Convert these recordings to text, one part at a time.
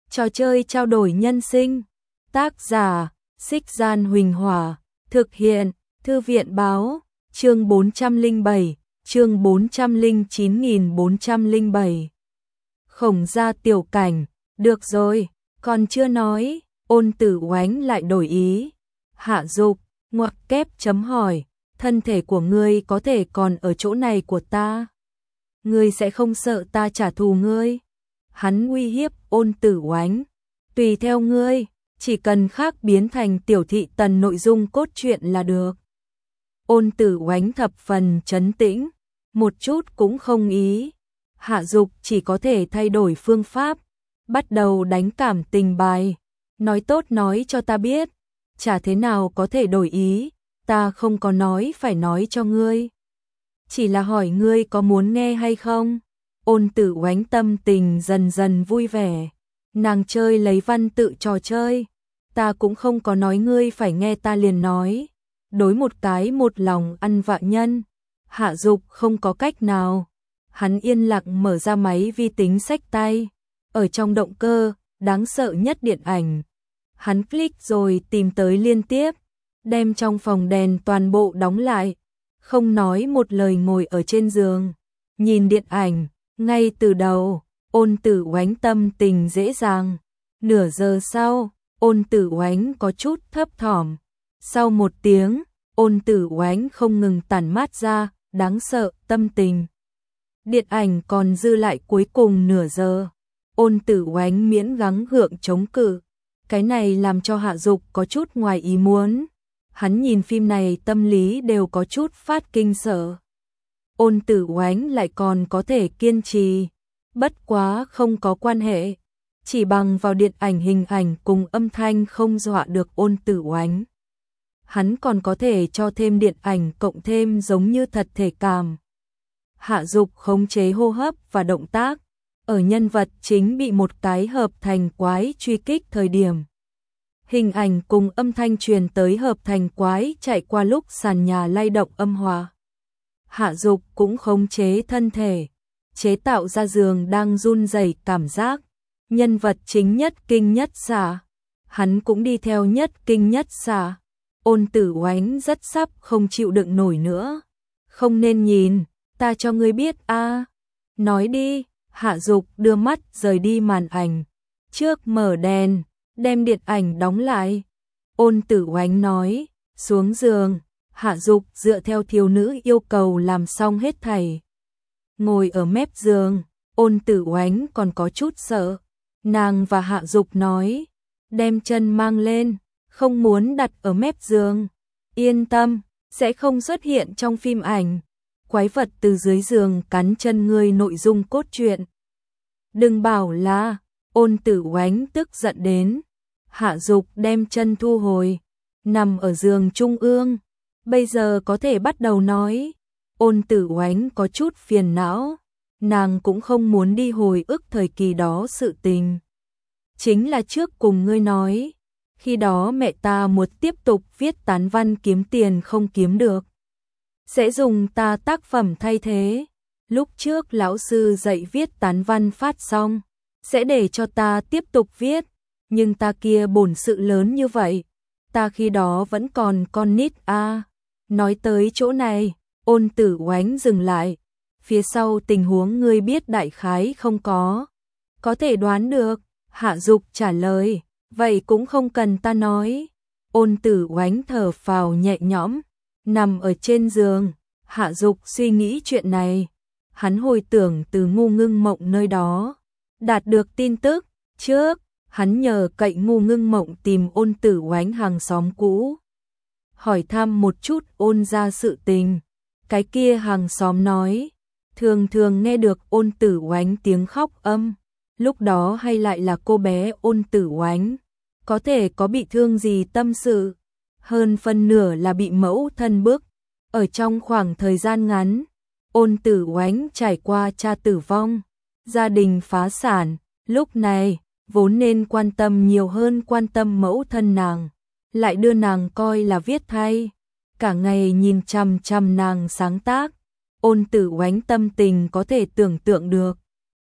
Trò chơi trao đổi nhân sinh. Tác giả: Xích Gian Huỳnh Hỏa. Thực hiện: Thư viện Báo. Chương 407, chương 409.407. Khổng Gia tiểu cảnh. Được rồi, còn chưa nói. Ôn Tử Oánh lại đổi ý. Hạ Dục, ngoặc kép chấm hỏi, thân thể của ngươi có thể còn ở chỗ này của ta? Ngươi sẽ không sợ ta trả thù ngươi? Hắn uy hiếp Ôn Tử Oánh. Tùy theo ngươi, chỉ cần khác biến thành tiểu thị tần nội dung cốt truyện là được. Ôn Tử Oánh thập phần trấn tĩnh, một chút cũng không ý. Hạ Dục chỉ có thể thay đổi phương pháp, bắt đầu đánh cảm tình bài. Nói tốt nói cho ta biết, chả thế nào có thể đổi ý, ta không có nói phải nói cho ngươi. Chỉ là hỏi ngươi có muốn nghe hay không? Ôn Tử Oánh tâm tình dần dần vui vẻ. Nàng chơi lấy văn tự trò chơi. Ta cũng không có nói ngươi phải nghe ta liền nói. Đối một cái một lòng ăn vạ nhân. Hạ Dục không có cách nào. Hắn yên lặng mở ra máy vi tính xách tay. Ở trong động cơ, đáng sợ nhất điện ảnh. Hắn click rồi tìm tới liên tiếp. Đem trong phòng đèn toàn bộ đóng lại. Không nói một lời ngồi ở trên giường. Nhìn điện ảnh, ngay từ đầu, Ôn Tử Oánh tâm tình dễ dàng. Nửa giờ sau, Ôn Tử Oánh có chút thấp thỏm. Sau một tiếng, Ôn Tử Oánh không ngừng tản mát ra, đáng sợ, tâm tình. Điện ảnh còn dư lại cuối cùng nửa giờ. Ôn Tử Oánh miễn gắng gượng chống cự. Cái này làm cho Hạ Dục có chút ngoài ý muốn. Hắn nhìn phim này tâm lý đều có chút phát kinh sợ. Ôn Tử Oánh lại còn có thể kiên trì. Bất quá không có quan hệ. Chỉ bằng vào điện ảnh hình ảnh cùng âm thanh không dọa được Ôn Tử Oánh. Hắn còn có thể cho thêm điện ảnh cộng thêm giống như thật thể cảm. Hạ Dục khống chế hô hấp và động tác. Ở nhân vật chính bị một cái hợp thành quái truy kích thời điểm. Hình ảnh cùng âm thanh truyền tới hợp thành quái chạy qua lúc sàn nhà lay động âm hòa. Hạ Dục cũng khống chế thân thể, chế tạo ra giường đang run rẩy cảm giác. Nhân vật chính nhất kinh nhất xạ, hắn cũng đi theo nhất kinh nhất xạ. Ôn Tử Oánh rất sắp không chịu đựng nổi nữa. Không nên nhìn, ta cho ngươi biết a. Nói đi. Hạ Dục đưa mắt rời đi màn ảnh. Trước mở đèn, đem điện ảnh đóng lại. Ôn Tử Oánh nói, xuống giường. Hạ Dục dựa theo thiếu nữ yêu cầu làm xong hết thảy. Ngồi ở mép giường, Ôn Tử Oánh còn có chút sợ. Nàng và Hạ Dục nói, đem chân mang lên, không muốn đặt ở mép giường. Yên tâm, sẽ không xuất hiện trong phim ảnh. Quái vật từ dưới giường cắn chân ngươi nội dung cốt truyện. Đừng bảo là. Ôn Tử Oánh tức giận đến. Hạ Dục đem chân thu hồi, nằm ở giường trung ương. Bây giờ có thể bắt đầu nói. Ôn Tử Oánh có chút phiền não. Nàng cũng không muốn đi hồi ức thời kỳ đó sự tình. Chính là trước cùng ngươi nói. Khi đó mẹ ta muốn tiếp tục viết tán văn kiếm tiền không kiếm được. Sẽ dùng ta tác phẩm thay thế. Lúc trước lão sư dạy viết tán văn phát xong, sẽ để cho ta tiếp tục viết. Nhưng ta kia bổn sự lớn như vậy. Ta khi đó vẫn còn con nít a. Nói tới chỗ này, Ôn Tử Oánh dừng lại. Phía sau tình huống ngươi biết đại khái không có. Có thể đoán được. Hạ Dục trả lời. Vậy cũng không cần ta nói. Ôn Tử Oánh thở phào nhẹ nhõm. Nằm ở trên giường. Hạ Dục suy nghĩ chuyện này. Hắn hồi tưởng từ Ngu Ngưng Mộng nơi đó. Đạt được tin tức. Trước, hắn nhờ cậy Ngu Ngưng Mộng tìm Ôn Tử Oánh hàng xóm cũ. Hỏi thăm một chút Ôn gia sự tình. Cái kia hàng xóm nói. Thường thường nghe được Ôn Tử Oánh tiếng khóc âm. Lúc đó hay lại là cô bé Ôn Tử Oánh. Có thể có bị thương gì tâm sự. Hơn phân nửa là bị mẫu thân bức. Ở trong khoảng thời gian ngắn, Ôn Tử Oánh trải qua cha tử vong, gia đình phá sản, lúc này vốn nên quan tâm nhiều hơn quan tâm mẫu thân nàng, lại đưa nàng coi là viết thay, cả ngày nhìn chằm chằm nàng sáng tác. Ôn Tử Oánh tâm tình có thể tưởng tượng được,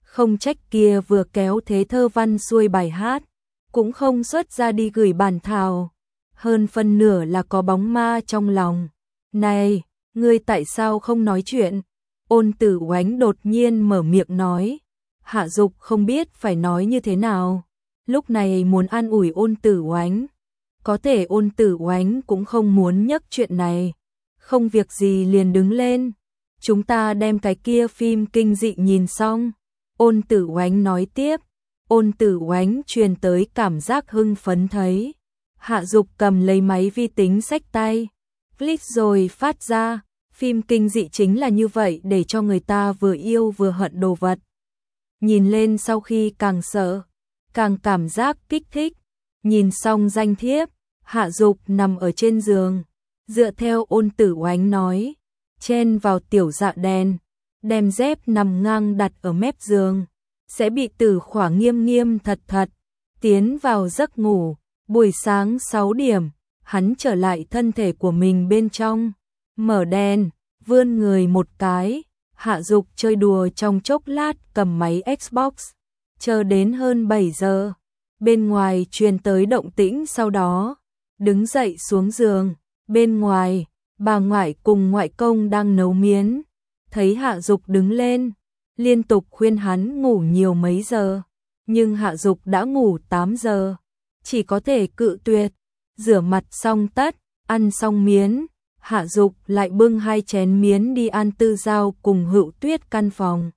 Không trách kia vừa kéo thế thơ văn xuôi bài hát, cũng không xuất ra đi gửi bản thảo, hơn phân nửa là có bóng ma trong lòng. Này, ngươi tại sao không nói chuyện? Ôn Tử Oánh đột nhiên mở miệng nói. Hạ Dục không biết phải nói như thế nào, lúc này muốn an ủi Ôn Tử Oánh. Có thể Ôn Tử Oánh cũng không muốn nhắc chuyện này, không việc gì liền đứng lên. Chúng ta đem cái kia phim kinh dị nhìn xong. Ôn Tử Oánh nói tiếp. Ôn Tử Oánh truyền tới cảm giác hưng phấn thấy. Hạ Dục cầm lấy máy vi tính xách tay, click rồi phát ra. Phim kinh dị chính là như vậy, để cho người ta vừa yêu vừa hận đồ vật. Nhìn lên sau khi càng sợ, càng cảm giác kích thích. Nhìn xong danh thiếp, Hạ Dục nằm ở trên giường, dựa theo Ôn Tử Oánh nói, chen vào tiểu dạ đèn, đem dép nằm ngang đặt ở mép giường, sẽ bị Tử Khỏa nghiêm nghiêm thật thật, tiến vào giấc ngủ. Buổi sáng 6 điểm, hắn trở lại thân thể của mình bên trong, mở đèn, vươn người một cái. Hạ Dục chơi đùa trong chốc lát cầm máy Xbox, chờ đến hơn 7 giờ. Bên ngoài truyền tới động tĩnh, sau đó đứng dậy xuống giường. Bên ngoài, bà ngoại cùng ngoại công đang nấu miến. Thấy Hạ Dục đứng lên, liên tục khuyên hắn ngủ nhiều mấy giờ. Nhưng Hạ Dục đã ngủ 8 giờ, chỉ có thể cự tuyệt. Rửa mặt xong tất, ăn xong miến, Hạ Dục lại bưng 2 chén miến đi An Tư Giao cùng Hữu Tuyết căn phòng.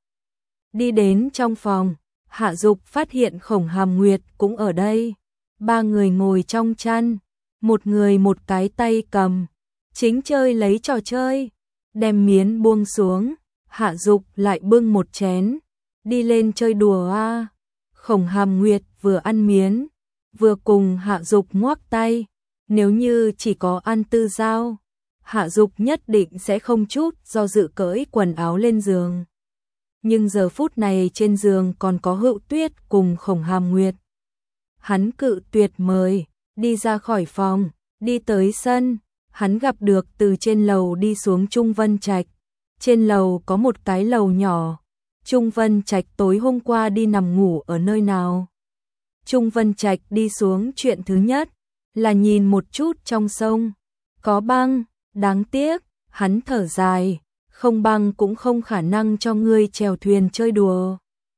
Đi đến trong phòng, Hạ Dục phát hiện Khổng Hàm Nguyệt cũng ở đây. 3 người ngồi trong chăn, một người một cái tay cầm, chính chơi lấy trò chơi. Đem miến buông xuống, Hạ Dục lại bưng một chén, đi lên chơi đùa a. Khổng Hàm Nguyệt vừa ăn miến, vừa cùng Hạ Dục ngoắc tay. Nếu như chỉ có An Tư Giao, Hạ Dục nhất định sẽ không chút do dự cởi quần áo lên giường. Nhưng giờ phút này trên giường còn có Hữu Tuyết cùng Khổng Hàm Nguyệt. Hắn cự tuyệt mời, đi ra khỏi phòng, đi tới sân. Hắn gặp được từ trên lầu đi xuống Trung Vân Trạch. Trên lầu có một cái lầu nhỏ. Trung Vân Trạch tối hôm qua đi nằm ngủ ở nơi nào? Trung Vân Trạch đi xuống chuyện thứ nhất là nhìn một chút trong sông. Có băng, đáng tiếc, hắn thở dài, không băng cũng không khả năng cho ngươi chèo thuyền chơi đùa.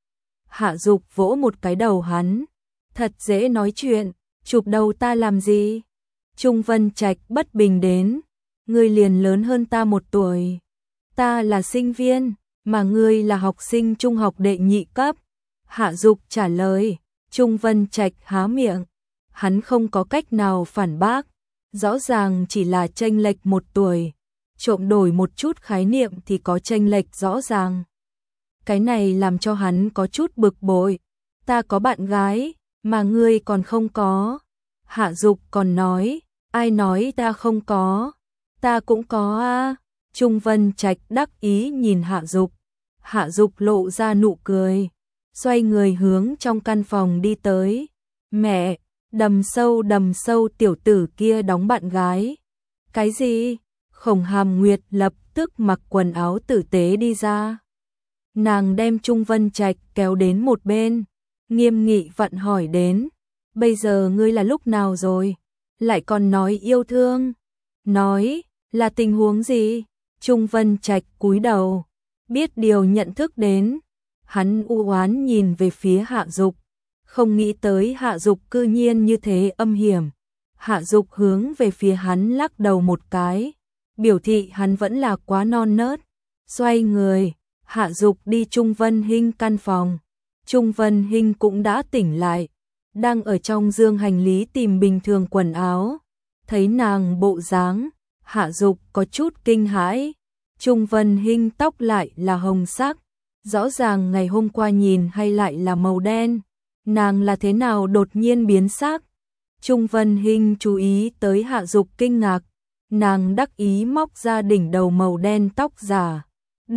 Hạ Dục vỗ một cái đầu hắn, thật dễ nói chuyện, chụp đầu ta làm gì? Trung Vân Trạch bất bình đến, ngươi liền lớn hơn ta 1 tuổi. Ta là sinh viên, mà ngươi là học sinh trung học đệ nhị cấp. Hạ Dục trả lời. Trung Vân Trạch há miệng, hắn không có cách nào phản bác, rõ ràng chỉ là chênh lệch 1 tuổi, trộm đổi một chút khái niệm thì có chênh lệch rõ ràng. Cái này làm cho hắn có chút bực bội. Ta có bạn gái, mà ngươi còn không có. Hạ Dục còn nói, ai nói ta không có? Ta cũng có a. Trung Vân Trạch đắc ý nhìn Hạ Dục. Hạ Dục lộ ra nụ cười, xoay người hướng trong căn phòng đi tới. Mẹ, đầm sâu tiểu tử kia đóng bạn gái. Cái gì? Khổng Hàm Nguyệt lập tức mặc quần áo tử tế đi ra. Nàng đem Trung Vân Trạch kéo đến một bên, nghiêm nghị vặn hỏi đến. Bây giờ ngươi là lúc nào rồi? Lại còn nói yêu thương? Nói, là tình huống gì? Trung Vân Trạch cúi đầu, biết điều nhận thức đến. Hắn u oán nhìn về phía Hạ Dục, không nghĩ tới Hạ Dục cư nhiên như thế âm hiểm. Hạ Dục hướng về phía hắn lắc đầu một cái, biểu thị hắn vẫn là quá non nớt. Xoay người, Hạ Dục đi Trung Vân Hinh căn phòng. Trung Vân Hinh cũng đã tỉnh lại, đang ở trong dương hành lý tìm bình thường quần áo. Thấy nàng bộ dáng, Hạ Dục có chút kinh hãi. Trung Vân Hinh tóc lại là hồng sắc, rõ ràng ngày hôm qua nhìn hay lại là màu đen. Nàng là thế nào đột nhiên biến sắc? Trung Vân Hinh chú ý tới Hạ Dục kinh ngạc, nàng đắc ý móc ra đỉnh đầu màu đen tóc giả.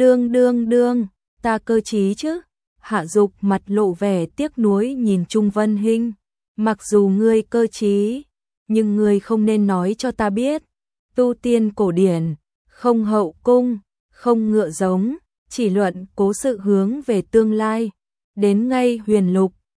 Đương, ta cơ trí chứ? Hạ Dục mặt lộ vẻ tiếc nuối nhìn Trung Vân Hinh. Mặc dù ngươi cơ trí, nhưng ngươi không nên nói cho ta biết. Tu tiên cổ điển, không hậu cung, không ngựa giống, chỉ luận cố sự hướng về tương lai. đến ngay huyền lục,